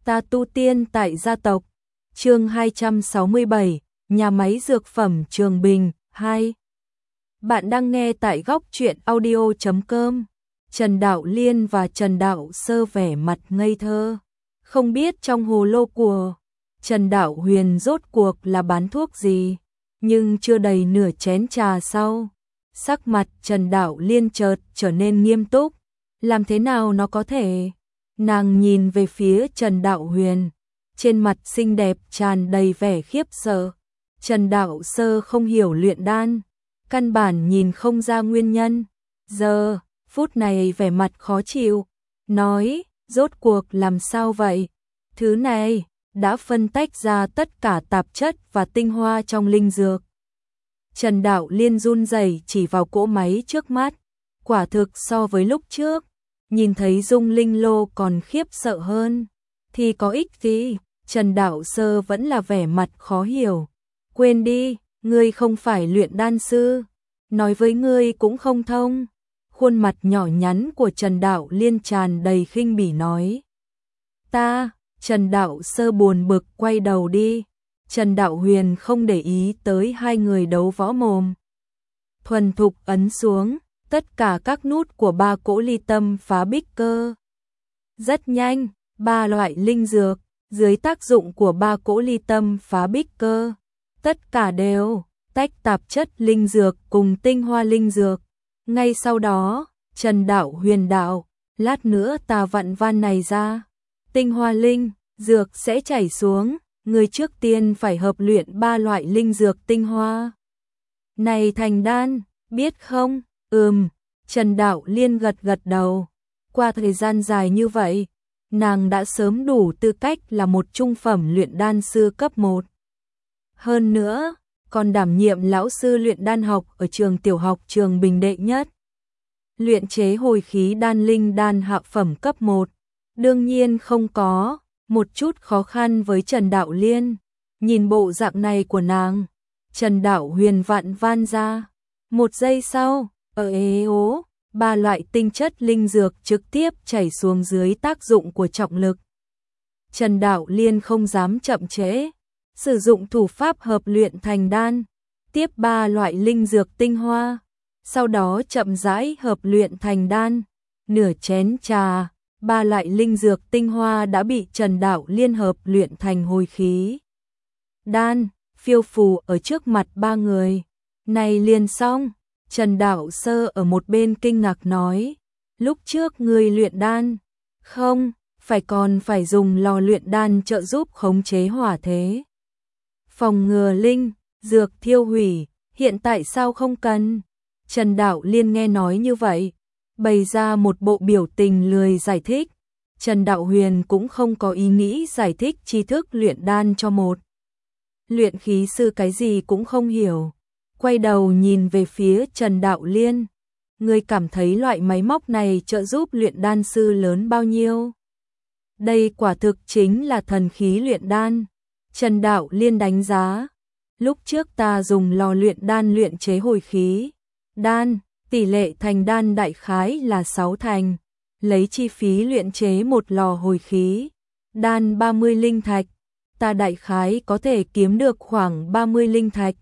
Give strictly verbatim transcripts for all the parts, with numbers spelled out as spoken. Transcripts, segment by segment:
Ta tu tiên tại gia tộc. Chương hai trăm sáu mươi bảy, nhà máy dược phẩm Trường Bình hai. Bạn đang nghe tại góc truyện audio chấm com. Trần Đạo Liên và Trần Đạo Sơ vẻ mặt ngây thơ, không biết trong hồ lô của Trần Đạo Huyền rốt cuộc là bán thuốc gì, nhưng chưa đầy nửa chén trà sau, sắc mặt Trần Đạo Liên chợt trở nên nghiêm túc. Làm thế nào nó có thể? Nàng nhìn về phía Trần Đạo Huyền, trên mặt xinh đẹp tràn đầy vẻ khiếp sợ. Trần Đạo Sơ không hiểu luyện đan, căn bản nhìn không ra nguyên nhân. Giờ, phút này vẻ mặt khó chịu, nói, rốt cuộc làm sao vậy? Thứ này đã phân tách ra tất cả tạp chất và tinh hoa trong linh dược. Trần Đạo Liên run rẩy chỉ vào cỗ máy trước mắt, quả thực so với lúc trước, nhìn thấy dung linh lô còn khiếp sợ hơn, thì có ích gì? Trần Đạo Sơ vẫn là vẻ mặt khó hiểu. Quên đi, ngươi không phải luyện đan sư, nói với ngươi cũng không thông. Khuôn mặt nhỏ nhắn của Trần Đạo Liên tràn đầy khinh bỉ nói. Ta, Trần Đạo Sơ buồn bực quay đầu đi. Trần Đạo Huyền không để ý tới hai người đấu võ mồm. Thuần thục ấn xuống tất cả các nút của ba cỗ ly tâm phá bích cơ. Rất nhanh, ba loại linh dược, dưới tác dụng của ba cỗ ly tâm phá bích cơ, tất cả đều tách tạp chất linh dược cùng tinh hoa linh dược. Ngay sau đó, Trần Đạo Huyền đạo, lát nữa ta vặn van này ra, tinh hoa linh dược sẽ chảy xuống, người trước tiên phải hợp luyện ba loại linh dược tinh hoa này thành đan, biết không? Ừm, Trần Đạo Liên gật gật đầu. Qua thời gian dài như vậy, nàng đã sớm đủ tư cách là một trung phẩm luyện đan sư cấp một. Hơn nữa, còn đảm nhiệm lão sư luyện đan học ở trường tiểu học Trường Bình đệ nhất. Luyện chế hồi khí đan linh đan hạ phẩm cấp một, đương nhiên không có một chút khó khăn với Trần Đạo Liên. Nhìn bộ dạng này của nàng, Trần Đạo Huyền vặn van ra. Một giây sau, ở ế ố, ba loại tinh chất linh dược trực tiếp chảy xuống dưới tác dụng của trọng lực. Trần Đạo Liên không dám chậm trễ, sử dụng thủ pháp hợp luyện thành đan, tiếp ba loại linh dược tinh hoa, sau đó chậm rãi hợp luyện thành đan. Nửa chén trà, ba loại linh dược tinh hoa đã bị Trần Đạo Liên hợp luyện thành hồi khí đan, phiêu phù ở trước mặt ba người. Này liền xong. Trần Đạo Sơ ở một bên kinh ngạc nói, lúc trước ngươi luyện đan, không, phải còn phải dùng lò luyện đan trợ giúp khống chế hỏa thế, phòng ngừa linh dược thiêu hủy, hiện tại sao không cần? Trần Đạo Liên nghe nói như vậy, bày ra một bộ biểu tình lười giải thích. Trần Đạo Huyền cũng không có ý nghĩ giải thích tri thức luyện đan cho một luyện khí sư cái gì cũng không hiểu. Quay đầu nhìn về phía Trần Đạo Liên, ngươi cảm thấy loại máy móc này trợ giúp luyện đan sư lớn bao nhiêu? Đây quả thực chính là thần khí luyện đan. Trần Đạo Liên đánh giá, lúc trước ta dùng lò luyện đan luyện chế hồi khí đan, tỷ lệ thành đan đại khái là sáu thành, lấy chi phí luyện chế một lò hồi khí đan ba mươi linh thạch, ta đại khái có thể kiếm được khoảng ba mươi linh thạch.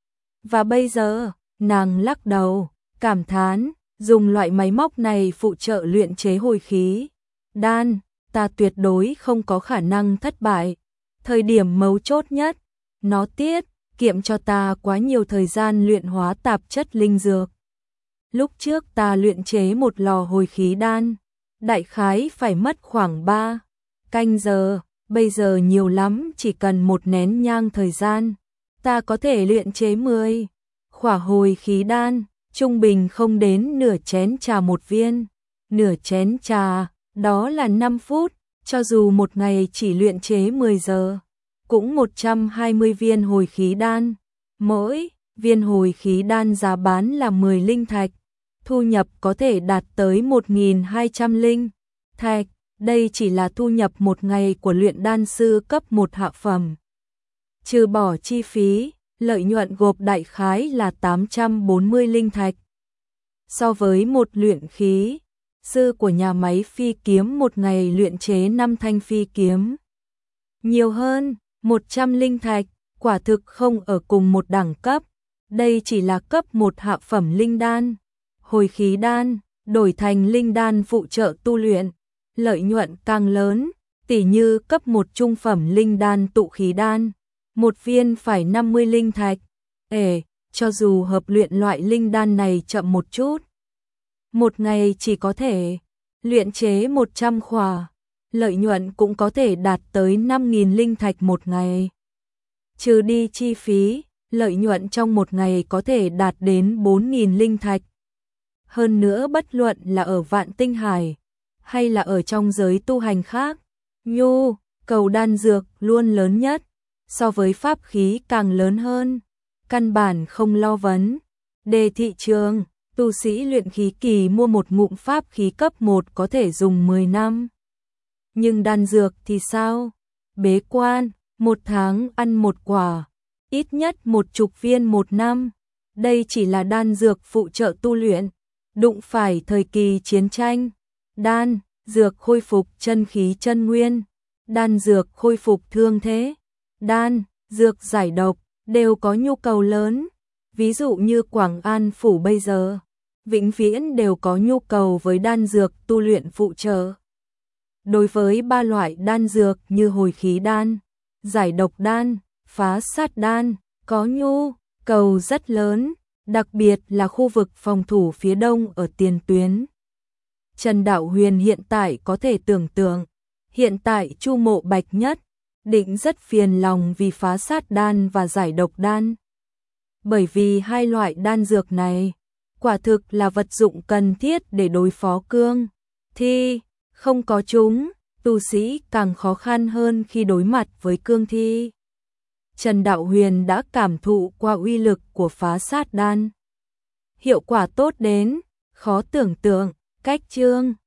Và bây giờ, nàng lắc đầu, cảm thán, dùng loại máy móc này phụ trợ luyện chế hồi khí đan, ta tuyệt đối không có khả năng thất bại. Thời điểm mấu chốt nhất, nó tiết kiệm cho ta quá nhiều thời gian luyện hóa tạp chất linh dược. Lúc trước ta luyện chế một lò hồi khí đan, đại khái phải mất khoảng ba canh giờ, bây giờ nhiều lắm chỉ cần một nén nhang thời gian. Ta có thể luyện chế mười khỏa hồi khí đan, trung bình không đến nửa chén trà một viên. Nửa chén trà, đó là năm phút, cho dù một ngày chỉ luyện chế mười giờ, cũng một trăm hai mươi viên hồi khí đan. Mỗi viên hồi khí đan giá bán là mười linh thạch, thu nhập có thể đạt tới một nghìn hai trăm linh thạch. Đây chỉ là thu nhập một ngày của luyện đan sư cấp một hạ phẩm. Trừ bỏ chi phí, lợi nhuận gộp đại khái là tám trăm bốn mươi linh thạch. So với một luyện khí sư của nhà máy phi kiếm một ngày luyện chế năm thanh phi kiếm, nhiều hơn một trăm linh thạch, quả thực không ở cùng một đẳng cấp. Đây chỉ là cấp một hạ phẩm linh đan. Hồi khí đan, đổi thành linh đan phụ trợ tu luyện, lợi nhuận càng lớn, tỉ như cấp một trung phẩm linh đan tụ khí đan, một viên phải năm mươi linh thạch. Ê, cho dù hợp luyện loại linh đan này chậm một chút, một ngày chỉ có thể luyện chế một trăm khỏa, lợi nhuận cũng có thể đạt tới năm nghìn linh thạch một ngày. Trừ đi chi phí, lợi nhuận trong một ngày có thể đạt đến bốn nghìn linh thạch. Hơn nữa bất luận là ở Vạn Tinh Hải, hay là ở trong giới tu hành khác, nhu cầu đan dược luôn lớn nhất, so với pháp khí càng lớn hơn, căn bản không lo vấn. Đề thị trường, tu sĩ luyện khí kỳ mua một ngụm pháp khí cấp một có thể dùng mười năm. Nhưng đan dược thì sao? Bế quan, một tháng ăn một quả, ít nhất một chục viên một năm. Đây chỉ là đan dược phụ trợ tu luyện, đụng phải thời kỳ chiến tranh, đan dược khôi phục chân khí chân nguyên, đan dược khôi phục thương thế, đan dược giải độc đều có nhu cầu lớn. Ví dụ như Quảng An phủ bây giờ, vĩnh viễn đều có nhu cầu với đan dược tu luyện phụ trợ. Đối với ba loại đan dược như hồi khí đan, giải độc đan, phá sát đan, có nhu cầu rất lớn, đặc biệt là khu vực phòng thủ phía đông ở tiền tuyến. Trần Đạo Huyền hiện tại có thể tưởng tượng, hiện tại Chu Mộ Bạch Nhất định rất phiền lòng vì phá sát đan và giải độc đan. Bởi vì hai loại đan dược này, quả thực là vật dụng cần thiết để đối phó cương thi, không có chúng, tu sĩ càng khó khăn hơn khi đối mặt với cương thi. Trần Đạo Huyền đã cảm thụ qua uy lực của phá sát đan. Hiệu quả tốt đến khó tưởng tượng. Cách chương